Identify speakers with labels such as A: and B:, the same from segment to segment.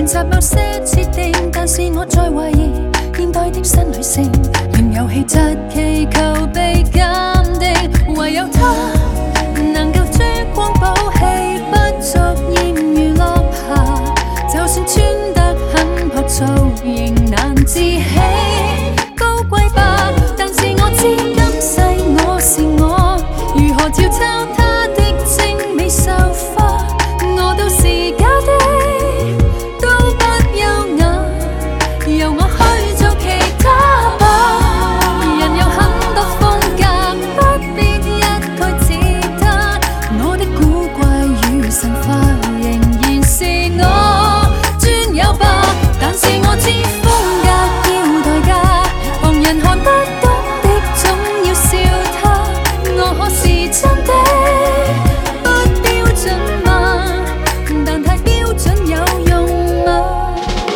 A: 習某些設定，但是我在懷疑現代的新女性，仍有氣質祈求被鑑定，唯有她能夠珠光寶氣，不俗豔如落霞，就算穿得很樸素，仍難自欺高貴吧。但是我知今世我是我，如何照抄她的精美繡花，我都是假的，都不優雅，由我去做其他吧。人有很多風格，不必一概似他，我的古怪與神化仍然是我專有吧。但是我知風格要代價，旁人看不懂的總要笑他，我可是真的不標準嗎？但太標準有用嗎？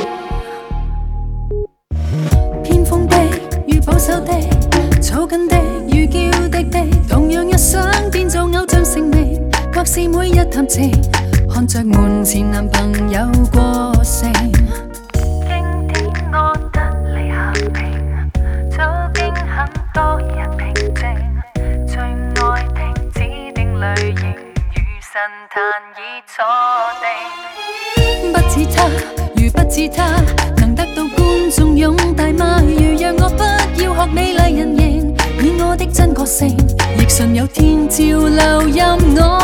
A: 偏鋒的與保守的，草根的與嬌滴的，同樣也想變做偶像成名，或是每日談情，看着門前男朋友過剩。
B: 經典安德里夏平，早經很多日平靜，最愛的指定類型與神壇已錯定。
A: 不似他，如不似他，能得到觀眾擁戴嗎？如讓我不要學美麗人形，以我的真個性，亦純有天照流任我。